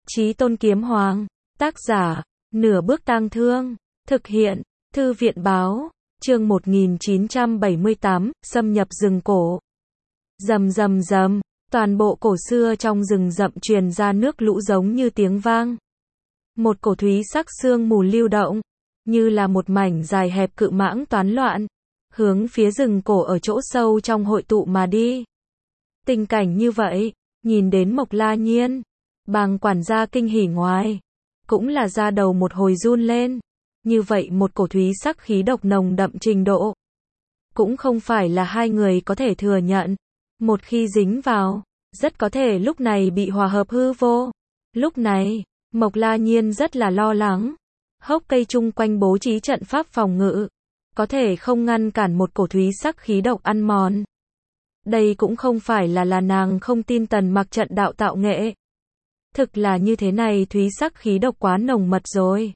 Chí Tôn Kiếm Hoàng, tác giả, Nửa Bước Tang Thương, thực hiện, Thư viện Báo, chương 1978, xâm nhập rừng cổ. Rầm rầm rầm, toàn bộ cổ xưa trong rừng rậm truyền ra nước lũ giống như tiếng vang. Một cổ thúy sắc sương mù lưu động, như là một mảnh dài hẹp cự mãng toán loạn, hướng phía rừng cổ ở chỗ sâu trong hội tụ mà đi. Tình cảnh như vậy, nhìn đến Mộc La Nhiên, bàng quản gia kinh hỉ ngoài, cũng là da đầu một hồi run lên. Như vậy một cổ thúy sắc khí độc nồng đậm trình độ, cũng không phải là hai người có thể thừa nhận. Một khi dính vào, rất có thể lúc này bị hòa hợp hư vô. Lúc này, Mộc La Nhiên rất là lo lắng. Hốc cây chung quanh bố trí trận pháp phòng ngự, có thể không ngăn cản một cổ thúy sắc khí độc ăn mòn. Đây cũng không phải là nàng không tin Tần Mặc trận đạo tạo nghệ. Thực là như thế này, thúy sắc khí độc quá nồng mật rồi.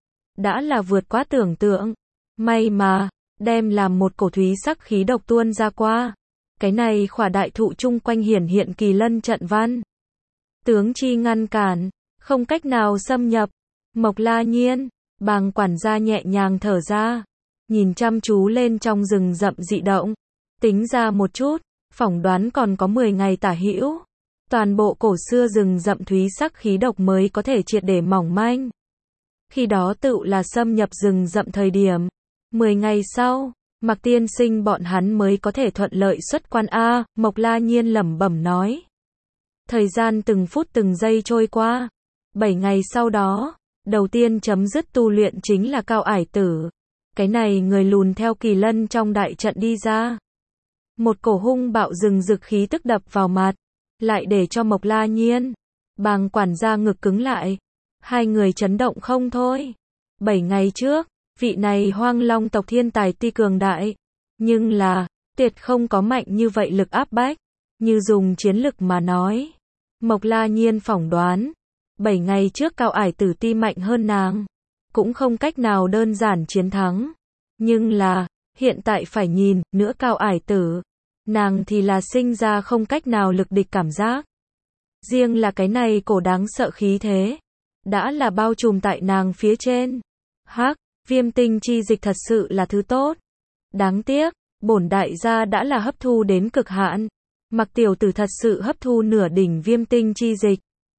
Đã là vượt quá tưởng tượng. May mà, đem làm một cổ thúy sắc khí độc tuôn ra qua. Cái này khỏa đại thụ chung quanh hiển hiện kỳ lân trận văn. Tướng chi ngăn cản, không cách nào xâm nhập. Mộc La Nhiên, bàng quản gia nhẹ nhàng thở ra, nhìn chăm chú lên trong rừng rậm dị động. Tính ra một chút, phỏng đoán còn có 10 ngày tả hữu. Toàn bộ cổ xưa rừng rậm thúy sắc khí độc mới có thể triệt để mỏng manh. Khi đó tự là xâm nhập rừng rậm thời điểm. 10 ngày sau, Mặc tiên sinh bọn hắn mới có thể thuận lợi xuất quan a. Mộc La Nhiên lẩm bẩm nói. Thời gian từng phút từng giây trôi qua. 7 ngày sau đó, đầu tiên chấm dứt tu luyện chính là Cao Ải Tử. Cái này người lùn theo kỳ lân trong đại trận đi ra. Một cổ hung bạo rừng rực khí tức đập vào mặt, lại để cho Mộc La Nhiên, bàng quản gia ngực cứng lại. Hai người chấn động không thôi. 7 ngày trước, vị này Hoang Long tộc thiên tài tuy cường đại, nhưng là, tuyệt không có mạnh như vậy lực áp bách. Như dùng chiến lực mà nói, Mộc La Nhiên phỏng đoán, 7 ngày trước Cao Ải Tử tuy mạnh hơn nàng, cũng không cách nào đơn giản chiến thắng. Nhưng là, hiện tại phải nhìn, nữa Cao Ải Tử, nàng thì là sinh ra không cách nào lực địch cảm giác. Riêng là cái này cổ đáng sợ khí thế, đã là bao trùm tại nàng phía trên. Hắc, viêm tinh chi dịch thật sự là thứ tốt. Đáng tiếc, bổn đại gia đã là hấp thu đến cực hạn. Mặc tiểu tử thật sự hấp thu nửa đỉnh viêm tinh chi dịch.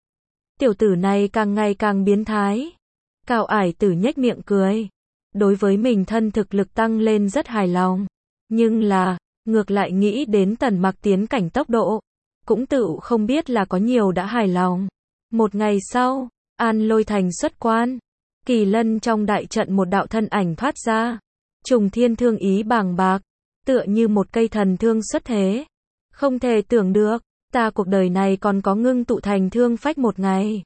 Tiểu tử này càng ngày càng biến thái. Cao Ải Tử nhếch miệng cười. Đối với mình thân thực lực tăng lên rất hài lòng. Nhưng là, ngược lại nghĩ đến Tần Mặc tiến cảnh tốc độ, cũng tự không biết là có nhiều đã hài lòng. Một ngày sau, An Lôi Thành xuất quan. Kỳ lân trong đại trận một đạo thân ảnh thoát ra. Trùng thiên thương ý bàng bạc, tựa như một cây thần thương xuất thế. Không thể tưởng được, ta cuộc đời này còn có ngưng tụ thành thương phách một ngày.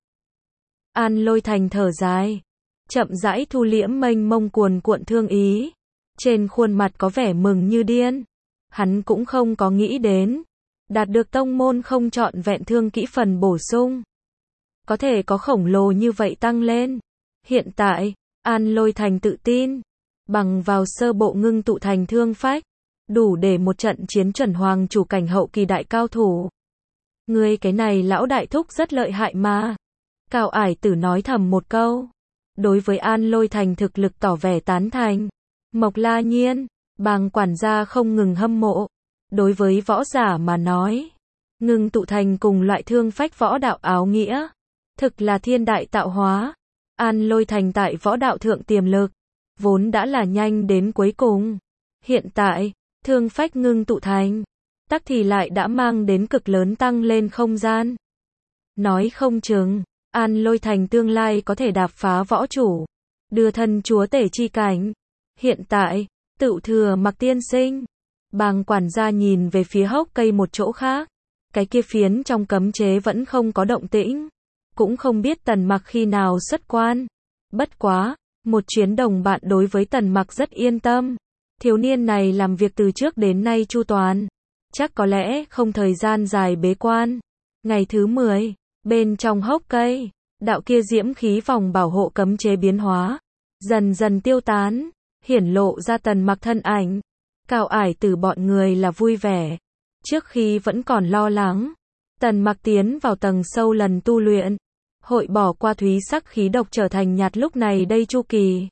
An Lôi Thành thở dài, chậm rãi thu liễm mênh mông cuồn cuộn thương ý. Trên khuôn mặt có vẻ mừng như điên. Hắn cũng không có nghĩ đến, đạt được tông môn không trọn vẹn thương kỹ phần bổ sung, có thể có khổng lồ như vậy tăng lên. Hiện tại, An Lôi Thành tự tin, bằng vào sơ bộ ngưng tụ thành thương phách, đủ để một trận chiến chuẩn hoàng chủ cảnh hậu kỳ đại cao thủ. Ngươi cái này lão đại thúc rất lợi hại mà. Cao Ải Tử nói thầm một câu. Đối với An Lôi Thành thực lực tỏ vẻ tán thành. Mộc La Nhiên, bàng quản gia không ngừng hâm mộ. Đối với võ giả mà nói, ngưng tụ thành cùng loại thương phách võ đạo áo nghĩa, thực là thiên đại tạo hóa. An Lôi Thành tại võ đạo thượng tiềm lực, vốn đã là nhanh đến cuối cùng. Hiện tại, thương phách ngưng tụ thành, tắc thì lại đã mang đến cực lớn tăng lên không gian. Nói không chừng, An Lôi Thành tương lai có thể đạp phá võ chủ, đưa thân chúa tể chi cảnh. Hiện tại, tự thừa Mặc tiên sinh. Bàng quản gia nhìn về phía hốc cây một chỗ khác. Cái kia phiến trong cấm chế vẫn không có động tĩnh. Cũng không biết Tần Mặc khi nào xuất quan. Bất quá, một chuyến đồng bạn đối với Tần Mặc rất yên tâm. Thiếu niên này làm việc từ trước đến nay chu toàn. Chắc có lẽ không thời gian dài bế quan. Ngày thứ 10, bên trong hốc cây, đạo kia diễm khí vòng bảo hộ cấm chế biến hóa, dần dần tiêu tán, hiển lộ ra Tần Mặc thân ảnh. Cao Ải Tử bọn người là vui vẻ. Trước khi vẫn còn lo lắng, Tần Mặc tiến vào tầng sâu lần tu luyện. hội bỏ qua thúy sắc khí độc trở thành nhạt lúc này đây Chu Kỳ.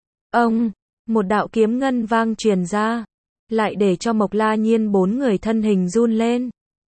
Ông, một đạo kiếm ngân vang truyền ra, lại để cho Mộc La Nhiên bốn người thân hình run lên.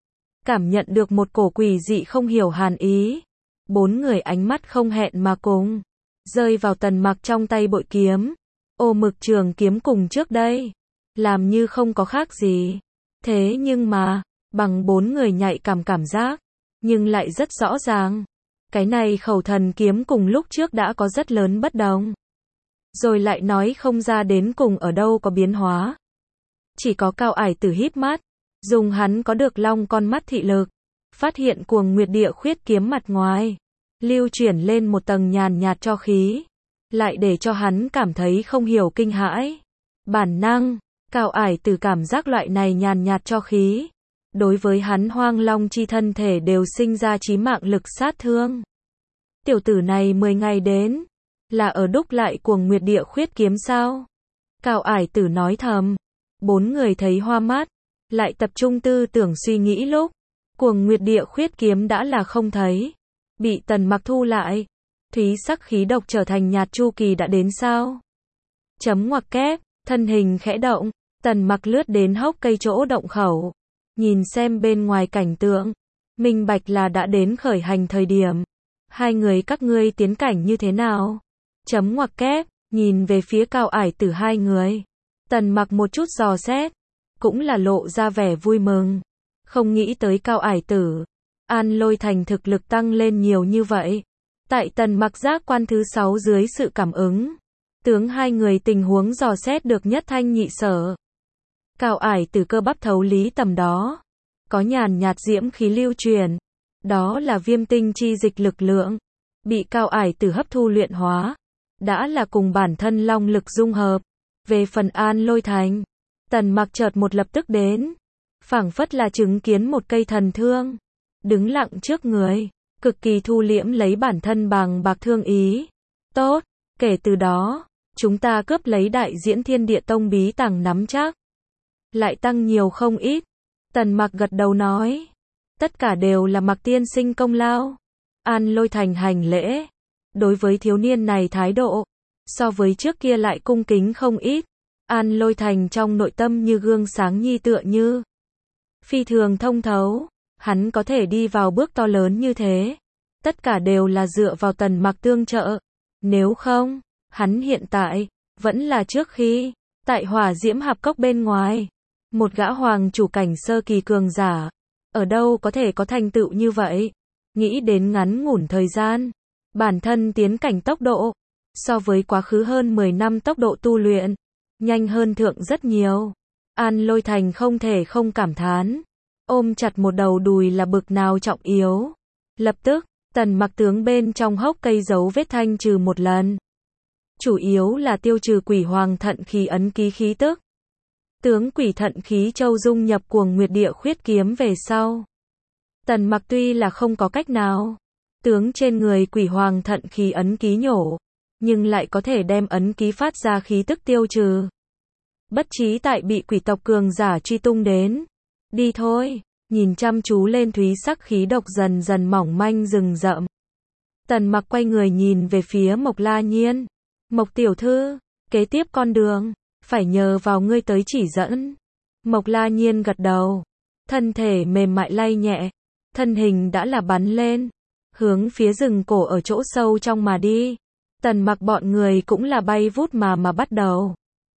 Cảm nhận được một cổ quỷ dị không hiểu hàn ý. Bốn người ánh mắt không hẹn mà cùng rơi vào Tần Mặc trong tay bội kiếm. Ô mực trường kiếm cùng trước đây, làm như không có khác gì. Thế nhưng mà, bằng bốn người nhạy cảm giác, nhưng lại rất rõ ràng. Cái này khẩu thần kiếm cùng lúc trước đã có rất lớn bất đồng. Rồi lại nói không ra đến cùng ở đâu có biến hóa. Chỉ có Cao Ải Tử híp mắt, dùng hắn có được long con mắt thị lực, phát hiện Cuồng Nguyệt Địa Khuyết kiếm mặt ngoài lưu chuyển lên một tầng nhàn nhạt cho khí, lại để cho hắn cảm thấy không hiểu kinh hãi. Bản năng, Cao Ải Tử cảm giác loại này nhàn nhạt cho khí, đối với hắn hoang long chi thân thể đều sinh ra chí mạng lực sát thương. Tiểu tử này 10 ngày đến, là ở đúc lại Cuồng Nguyệt Địa Khuyết kiếm sao? Cao Ải Tử nói thầm. Bốn người thấy hoa mắt, lại tập trung tư tưởng suy nghĩ lúc Cuồng Nguyệt Địa Khuyết kiếm đã là không thấy, bị Tần Mặc thu lại. Thúy sắc khí độc trở thành nhạt Chu Kỳ đã đến sao? Chấm ngoặc kép, thân hình khẽ động, Tần Mặc lướt đến hốc cây chỗ động khẩu, nhìn xem bên ngoài cảnh tượng, minh bạch là đã đến khởi hành thời điểm. Hai người các ngươi tiến cảnh như thế nào? Chấm ngoặc kép, nhìn về phía Cao Ải Tử hai người. Tần Mặc một chút dò xét, cũng là lộ ra vẻ vui mừng. Không nghĩ tới Cao Ải Tử, An Lôi Thành thực lực tăng lên nhiều như vậy. Tại Tần Mặc giác quan thứ 6 dưới sự cảm ứng, tướng hai người tình huống dò xét được nhất thanh nhị sở. Cao Ải Tử cơ bắp thấu lý tầm đó, có nhàn nhạt diễm khí lưu truyền, đó là viêm tinh chi dịch lực lượng, bị Cao Ải Tử hấp thu luyện hóa, đã là cùng bản thân long lực dung hợp. Về phần An Lôi Thành, Tần Mặc chợt một lập tức đến, phảng phất là chứng kiến một cây thần thương, đứng lặng trước người, cực kỳ thu liễm lấy bản thân bàng bạc thương ý. Tốt, kể từ đó, chúng ta cướp lấy Đại Diễn Thiên Địa Tông bí tàng nắm chắc lại tăng nhiều không ít. Tần Mặc gật đầu nói, tất cả đều là Mặc tiên sinh công lao. An Lôi Thành hành lễ, đối với thiếu niên này thái độ so với trước kia lại cung kính không ít. An Lôi Thành trong nội tâm như gương sáng nhi tựa như phi thường thông thấu, hắn có thể đi vào bước to lớn như thế, tất cả đều là dựa vào Tần Mặc tương trợ. Nếu không, hắn hiện tại vẫn là trước khi tại Hỏa Diễm Hạp Cốc bên ngoài, một gã hoàng chủ cảnh sơ kỳ cường giả, ở đâu có thể có thành tựu như vậy. Nghĩ đến ngắn ngủn thời gian, bản thân tiến cảnh tốc độ so với quá khứ hơn 10 năm tốc độ tu luyện, nhanh hơn thượng rất nhiều. An Lôi Thành không thể không cảm thán, ôm chặt một đầu đùi là bực nào trọng yếu. Lập tức, Tần Mặc tướng bên trong hốc cây dấu vết thanh trừ một lần. Chủ yếu là tiêu trừ quỷ hoàng thận khí ấn ký khí tức. Tướng quỷ thận khí châu dung nhập Cuồng Nguyệt Địa Khuyết kiếm về sau. Tần Mặc tuy là không có cách nào, tướng trên người quỷ hoàng thận khí ấn ký nhổ, nhưng lại có thể đem ấn ký phát ra khí tức tiêu trừ. Bất trí tại bị quỷ tộc cường giả truy tung đến. Đi thôi, nhìn chăm chú lên thúy sắc khí độc dần dần mỏng manh rừng rậm. Tần Mặc quay người nhìn về phía Mộc La Nhiên. Mộc tiểu thư, kế tiếp con đường, phải nhờ vào ngươi tới chỉ dẫn. Mộc La Nhiên gật đầu, thân thể mềm mại lay nhẹ, thân hình đã là bắn lên, hướng phía rừng cổ ở chỗ sâu trong mà đi. Tần Mặc bọn người cũng là bay vút mà bắt đầu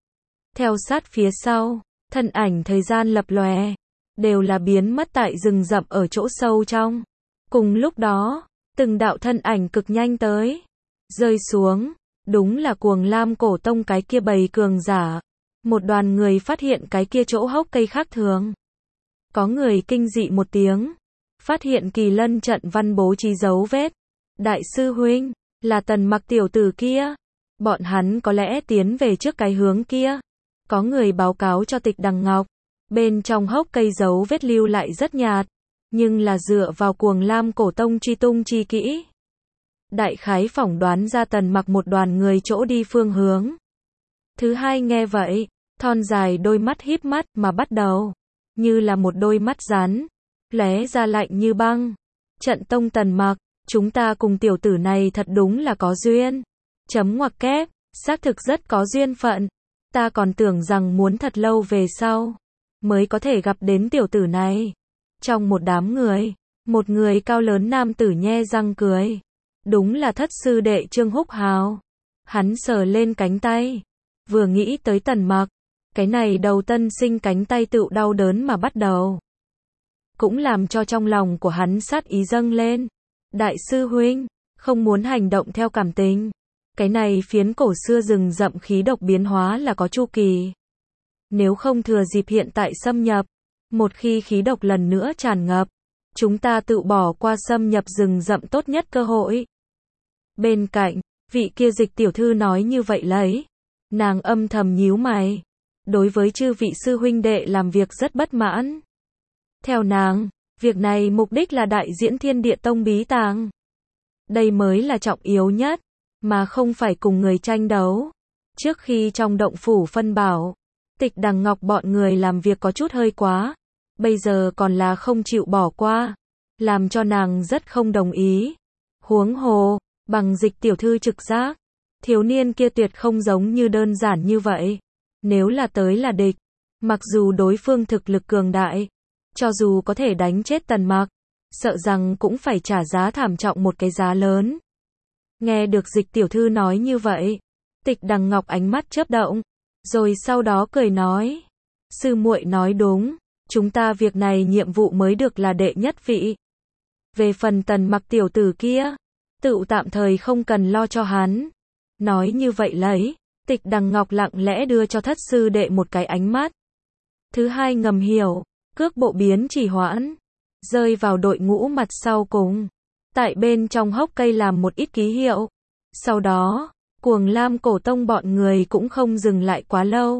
theo sát phía sau, thân ảnh thời gian lập lòe, đều là biến mất tại rừng rậm ở chỗ sâu trong. Cùng lúc đó, từng đạo thân ảnh cực nhanh tới, rơi xuống, đúng là Cuồng Lam Cổ Tông cái kia bầy cường giả. Một đoàn người phát hiện cái kia chỗ hốc cây khác thường. Có người kinh dị một tiếng, phát hiện Kỳ Lân trận văn bố trí dấu vết. Đại sư huynh, là Tần Mặc tiểu tử kia. Bọn hắn có lẽ tiến về trước cái hướng kia. Có người báo cáo cho Tịch Đằng Ngọc. Bên trong hốc cây dấu vết lưu lại rất nhạt, nhưng là dựa vào Cuồng Lam Cổ Tông truy tung chi kỹ. Đại khái phỏng đoán ra Tần Mặc một đoàn người chỗ đi phương hướng. Thứ hai nghe vậy, thon dài đôi mắt híp mắt mà bắt đầu, như là một đôi mắt rắn, lóe ra lạnh như băng. Trận tông Tần Mặc, chúng ta cùng tiểu tử này thật đúng là có duyên. Chấm ngoặc kép, xác thực rất có duyên phận. Ta còn tưởng rằng muốn thật lâu về sau, mới có thể gặp đến tiểu tử này. Trong một đám người, một người cao lớn nam tử nhe răng cười. Đúng là thất sư đệ Trương Húc Hào. Hắn sờ lên cánh tay. Vừa nghĩ tới Tần Mặc, cái này đầu tân sinh cánh tay tựu đau đớn mà bắt đầu. Cũng làm cho trong lòng của hắn sát ý dâng lên. Đại sư huynh, không muốn hành động theo cảm tình. Cái này phiến cổ xưa rừng rậm khí độc biến hóa là có chu kỳ. Nếu không thừa dịp hiện tại xâm nhập, một khi khí độc lần nữa tràn ngập, chúng ta tự bỏ qua xâm nhập rừng rậm tốt nhất cơ hội. Bên cạnh, vị kia Dịch tiểu thư nói như vậy lấy. Nàng âm thầm nhíu mày. Đối với chư vị sư huynh đệ làm việc rất bất mãn. Theo nàng, việc này mục đích là đại diễn Thiên Địa Tông bí tàng. Đây mới là trọng yếu nhất, mà không phải cùng người tranh đấu. Trước khi trong động phủ phân bảo, Tịch Đằng Ngọc bọn người làm việc có chút hơi quá. Bây giờ còn là không chịu bỏ qua. Làm cho nàng rất không đồng ý. Huống hồ, bằng Dịch tiểu thư trực giác, thiếu niên kia tuyệt không giống như đơn giản như vậy. Nếu là tới là địch, mặc dù đối phương thực lực cường đại, cho dù có thể đánh chết Tần Mặc, sợ rằng cũng phải trả giá thảm trọng một cái giá lớn. Nghe được Dịch tiểu thư nói như vậy, Tịch Đằng Ngọc ánh mắt chớp động, rồi sau đó cười nói, sư muội nói đúng, chúng ta việc này nhiệm vụ mới được là đệ nhất vị. Về phần Tần Mặc tiểu tử kia, tự tạm thời không cần lo cho hắn. Nói như vậy lấy, Tịch Đằng Ngọc lặng lẽ đưa cho thất sư đệ một cái ánh mắt. Thứ hai ngầm hiểu, cước bộ biến chỉ hoãn, rơi vào đội ngũ mặt sau cùng. Tại bên trong hốc cây làm một ít ký hiệu. Sau đó, Cuồng Lam Cổ Tông bọn người cũng không dừng lại quá lâu.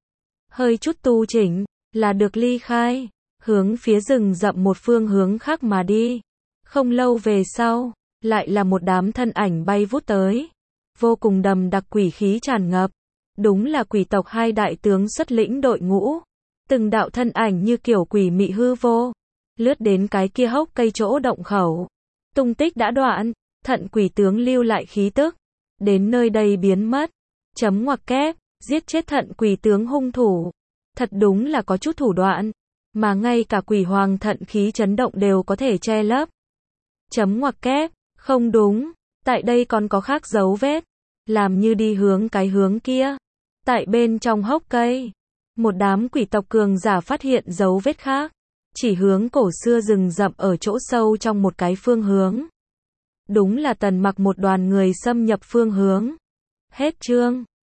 Hơi chút tu chỉnh, là được ly khai, hướng phía rừng rậm một phương hướng khác mà đi. Không lâu về sau, lại là một đám thân ảnh bay vút tới. Vô cùng đầm đặc quỷ khí tràn ngập. Đúng là quỷ tộc hai đại tướng xuất lĩnh đội ngũ. Từng đạo thân ảnh như kiểu quỷ mị hư vô. Lướt đến cái kia hốc cây chỗ động khẩu. Tung tích đã đoạn, thận quỷ tướng lưu lại khí tức. Đến nơi đây biến mất. Chấm ngoặc kép, giết chết thận quỷ tướng hung thủ. Thật đúng là có chút thủ đoạn. Mà ngay cả quỷ hoàng thận khí chấn động đều có thể che lấp. Chấm ngoặc kép, không đúng. Tại đây còn có khác dấu vết. Làm như đi hướng cái hướng kia. Tại bên trong hốc cây, một đám quỷ tộc cường giả phát hiện dấu vết khác. Chỉ hướng cổ xưa rừng rậm ở chỗ sâu trong một cái phương hướng. Đúng là Tần Mặc một đoàn người xâm nhập phương hướng. Hết chương.